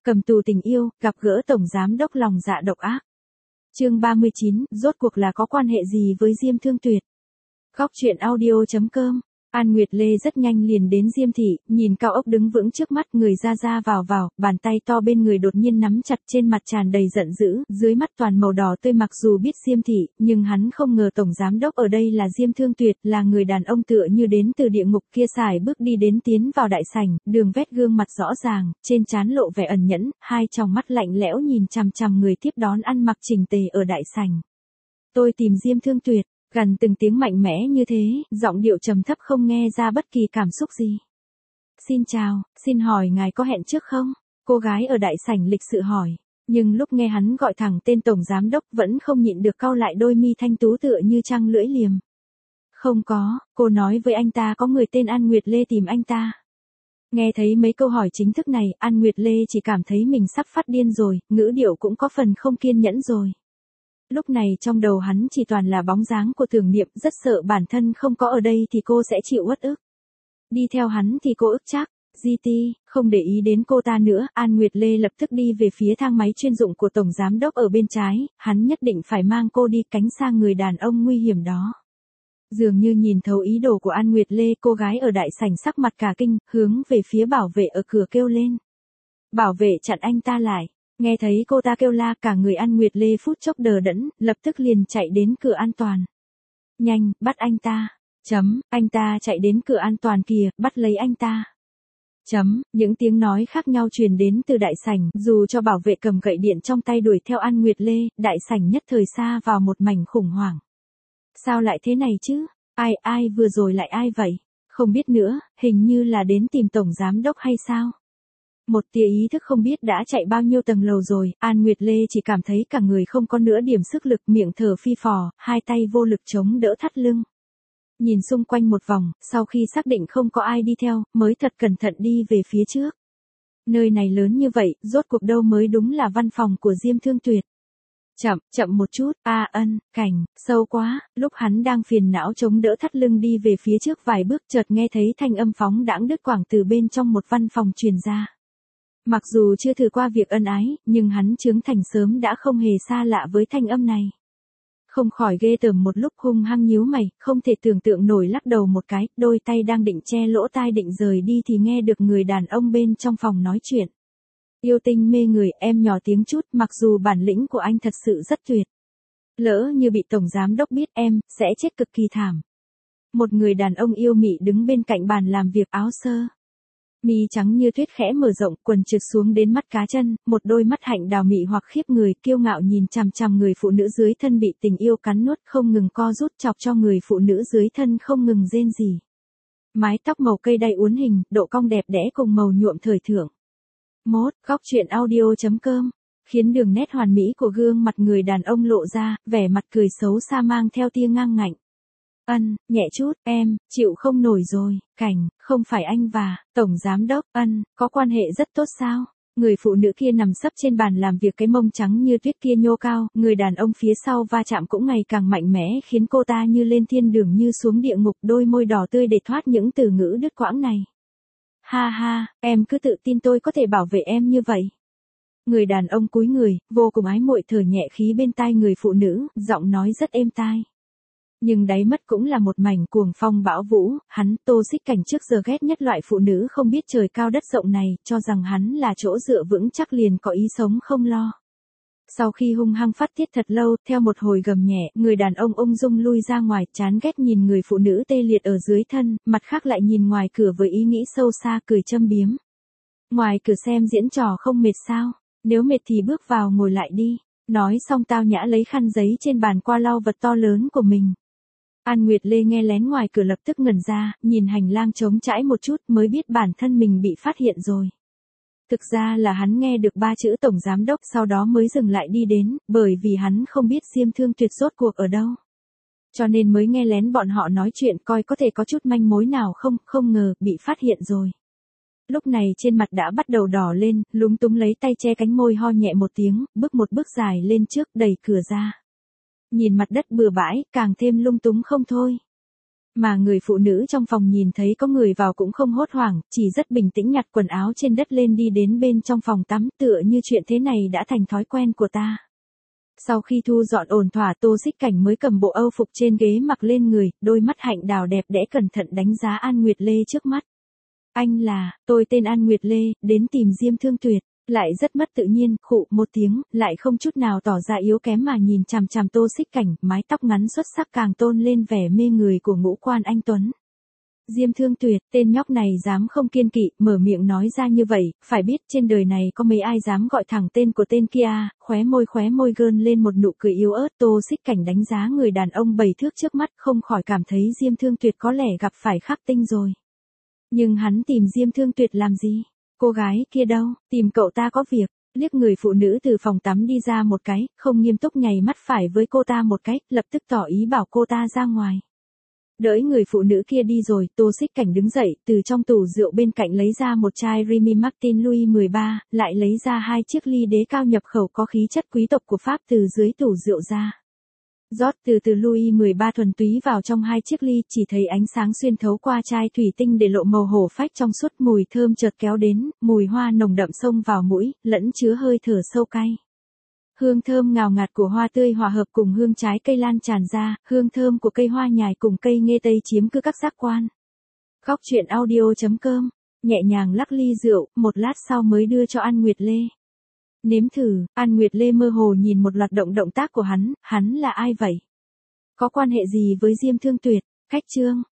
Cầm tù tình yêu, gặp gỡ tổng giám đốc lòng dạ độc ác. Chương 39, rốt cuộc là có quan hệ gì với Diêm Thương Tuyệt? Góc truyện audio.com. An Nguyệt Lê rất nhanh liền đến Diêm thị, nhìn cao ốc đứng vững trước mắt, người ra ra vào, bàn tay to bên người đột nhiên nắm chặt, trên mặt tràn đầy giận dữ, dưới mắt toàn màu đỏ tươi. Mặc dù biết Diêm thị, nhưng hắn không ngờ tổng giám đốc ở đây là Diêm Thương Tuyệt, là người đàn ông tựa như đến từ địa ngục kia. Sải bước đi đến, tiến vào đại sảnh, đường vét gương mặt rõ ràng, trên trán lộ vẻ ẩn nhẫn, hai tròng mắt lạnh lẽo nhìn chằm chằm người tiếp đón ăn mặc chỉnh tề ở đại sảnh. Tôi tìm Diêm Thương Tuyệt. Gần từng tiếng mạnh mẽ như thế, giọng điệu trầm thấp không nghe ra bất kỳ cảm xúc gì. Xin chào, xin hỏi ngài có hẹn trước không? Cô gái ở đại sảnh lịch sự hỏi. Nhưng lúc nghe hắn gọi thẳng tên tổng giám đốc vẫn không nhịn được cau lại đôi mi thanh tú tựa như trăng lưỡi liềm. Không có, cô nói với anh ta có người tên An Nguyệt Lê tìm anh ta. Nghe thấy mấy câu hỏi chính thức này, An Nguyệt Lê chỉ cảm thấy mình sắp phát điên rồi, ngữ điệu cũng có phần không kiên nhẫn rồi. Lúc này trong đầu hắn chỉ toàn là bóng dáng của Tưởng Niệm, rất sợ bản thân không có ở đây thì cô sẽ chịu uất ức. Đi theo hắn thì cô ức chắc. GT, không để ý đến cô ta nữa, An Nguyệt Lê lập tức đi về phía thang máy chuyên dụng của tổng giám đốc ở bên trái, hắn nhất định phải mang cô đi, tránh xa người đàn ông nguy hiểm đó. Dường như nhìn thấu ý đồ của An Nguyệt Lê, cô gái ở đại sảnh sắc mặt cả kinh, hướng về phía bảo vệ ở cửa kêu lên. Bảo vệ chặn anh ta lại. Nghe thấy cô ta kêu la, cả người An Nguyệt Lê phút chốc đờ đẫn, lập tức liền chạy đến cửa an toàn. Nhanh, bắt anh ta. Anh ta chạy đến cửa an toàn kìa, bắt lấy anh ta. Những tiếng nói khác nhau truyền đến từ đại sảnh, dù cho bảo vệ cầm gậy điện trong tay đuổi theo An Nguyệt Lê, đại sảnh nhất thời xa vào một mảnh khủng hoảng. Sao lại thế này chứ? Ai vừa rồi lại ai vậy? Không biết nữa, hình như là đến tìm tổng giám đốc hay sao? Một tia ý thức không biết đã chạy bao nhiêu tầng lầu rồi, An Nguyệt Lê chỉ cảm thấy cả người không có nửa điểm sức lực, miệng thở phi phò, hai tay vô lực chống đỡ thắt lưng. Nhìn xung quanh một vòng, sau khi xác định không có ai đi theo, mới thật cẩn thận đi về phía trước. Nơi này lớn như vậy, rốt cuộc đâu mới đúng là văn phòng của Diêm Thương Tuyệt. Chậm một chút, cảnh, sâu quá, lúc hắn đang phiền não chống đỡ thắt lưng đi về phía trước vài bước, chợt nghe thấy thanh âm phóng đãng đứt quãng từ bên trong một văn phòng truyền ra. Mặc dù chưa thử qua việc ân ái, nhưng hắn trưởng thành sớm đã không hề xa lạ với thanh âm này. Không khỏi ghê tởm, một lúc hung hăng nhíu mày, không thể tưởng tượng nổi, lắc đầu một cái, đôi tay đang định che lỗ tai định rời đi thì nghe được người đàn ông bên trong phòng nói chuyện. Yêu tinh mê người, em nhỏ tiếng chút, mặc dù bản lĩnh của anh thật sự rất tuyệt. Lỡ như bị tổng giám đốc biết em, sẽ chết cực kỳ thảm. Một người đàn ông yêu mị đứng bên cạnh bàn làm việc, áo sơ. Mi trắng như tuyết khẽ mở rộng, quần trượt xuống đến mắt cá chân, một đôi mắt hạnh đào mị hoặc khiếp người, kiêu ngạo nhìn chằm chằm người phụ nữ dưới thân bị tình yêu cắn nuốt, không ngừng co rút, chọc cho người phụ nữ dưới thân không ngừng rên rỉ. Mái tóc màu cây đay uốn hình, độ cong đẹp đẽ cùng màu nhuộm thời thượng. Góc truyện audio.com, khiến đường nét hoàn mỹ của gương mặt người đàn ông lộ ra, vẻ mặt cười xấu xa mang theo tia ngang ngạnh. Nhẹ chút, em, chịu không nổi rồi, cảnh, không phải anh và tổng giám đốc, có quan hệ rất tốt sao? Người phụ nữ kia nằm sấp trên bàn làm việc, cái mông trắng như tuyết kia nhô cao, người đàn ông phía sau va chạm cũng ngày càng mạnh mẽ, khiến cô ta như lên thiên đường như xuống địa ngục, đôi môi đỏ tươi để thoát những từ ngữ đứt quãng này. Ha ha, em cứ tự tin tôi có thể bảo vệ em như vậy. Người đàn ông cúi người, vô cùng ái muội thở nhẹ khí bên tai người phụ nữ, giọng nói rất êm tai. Nhưng đáy mắt cũng là một mảnh cuồng phong bão vũ, hắn, Tô Xích Cảnh trước giờ ghét nhất loại phụ nữ không biết trời cao đất rộng này, cho rằng hắn là chỗ dựa vững chắc liền có ý sống không lo. Sau khi hung hăng phát tiết thật lâu, theo một hồi gầm nhẹ, người đàn ông ung dung lui ra ngoài, chán ghét nhìn người phụ nữ tê liệt ở dưới thân, mặt khác lại nhìn ngoài cửa với ý nghĩ sâu xa, cười châm biếm. Ngoài cửa xem diễn trò không mệt sao? Nếu mệt thì bước vào ngồi lại đi. Nói xong tao nhã lấy khăn giấy trên bàn qua lau vật to lớn của mình. An Nguyệt Lê nghe lén ngoài cửa lập tức ngẩn ra, nhìn hành lang trống trải một chút mới biết bản thân mình bị phát hiện rồi. Thực ra là hắn nghe được 3 chữ tổng giám đốc, sau đó mới dừng lại đi đến, bởi vì hắn không biết Diêm Thương Tuyệt rốt cuộc ở đâu. Cho nên mới nghe lén bọn họ nói chuyện, coi có thể có chút manh mối nào không ngờ, bị phát hiện rồi. Lúc này trên mặt đã bắt đầu đỏ lên, lúng túng lấy tay che cánh môi, ho nhẹ một tiếng, bước một bước dài lên trước, đẩy cửa ra. Nhìn mặt đất bừa bãi, càng thêm lung túng không thôi. Mà người phụ nữ trong phòng nhìn thấy có người vào cũng không hốt hoảng, chỉ rất bình tĩnh nhặt quần áo trên đất lên đi đến bên trong phòng tắm, tựa như chuyện thế này đã thành thói quen của ta. Sau khi thu dọn ổn thỏa, Tô Xích Cảnh mới cầm bộ âu phục trên ghế mặc lên người, đôi mắt hạnh đào đẹp đẽ cẩn thận đánh giá An Nguyệt Lê trước mắt. Tôi tên An Nguyệt Lê, đến tìm Diêm Thương Tuyệt. Lại rất mất tự nhiên, khụ một tiếng, lại không chút nào tỏ ra yếu kém mà nhìn chằm chằm Tô Xích Cảnh, mái tóc ngắn xuất sắc càng tôn lên vẻ mê người của ngũ quan anh tuấn. Diêm Thương Tuyệt, tên nhóc này dám không kiêng kỵ, mở miệng nói ra như vậy, phải biết trên đời này có mấy ai dám gọi thẳng tên của tên kia, khóe môi gơn lên một nụ cười yếu ớt. Tô Xích Cảnh đánh giá người đàn ông 7 thước trước mắt, không khỏi cảm thấy Diêm Thương Tuyệt có lẽ gặp phải khắc tinh rồi. Nhưng hắn tìm Diêm Thương Tuyệt làm gì? Cô gái kia đâu, tìm cậu ta có việc. Liếc người phụ nữ từ phòng tắm đi ra một cái, không nghiêm túc nháy mắt phải với cô ta một cái, lập tức tỏ ý bảo cô ta ra ngoài. Đợi người phụ nữ kia đi rồi, Tô Xích Cảnh đứng dậy, từ trong tủ rượu bên cạnh lấy ra một chai Remy Martin Louis 13, lại lấy ra 2 chiếc ly đế cao nhập khẩu có khí chất quý tộc của Pháp từ dưới tủ rượu ra. Rót từ Louis 13 thuần túy vào trong 2 chiếc ly, chỉ thấy ánh sáng xuyên thấu qua chai thủy tinh để lộ màu hổ phách trong suốt, mùi thơm chợt kéo đến, mùi hoa nồng đậm xông vào mũi, lẫn chứa hơi thở sâu cay. Hương thơm ngào ngạt của hoa tươi hòa hợp cùng hương trái cây lan tràn ra, hương thơm của cây hoa nhài cùng cây nghê tây chiếm cứ các giác quan. Góc truyện audio.com, nhẹ nhàng lắc ly rượu, một lát sau mới đưa cho An Nguyệt Lê. Nếm thử. An Nguyệt Lê mơ hồ nhìn một loạt động tác của hắn là ai vậy? Có quan hệ gì với Diêm Thương Tuyệt? Khách trương.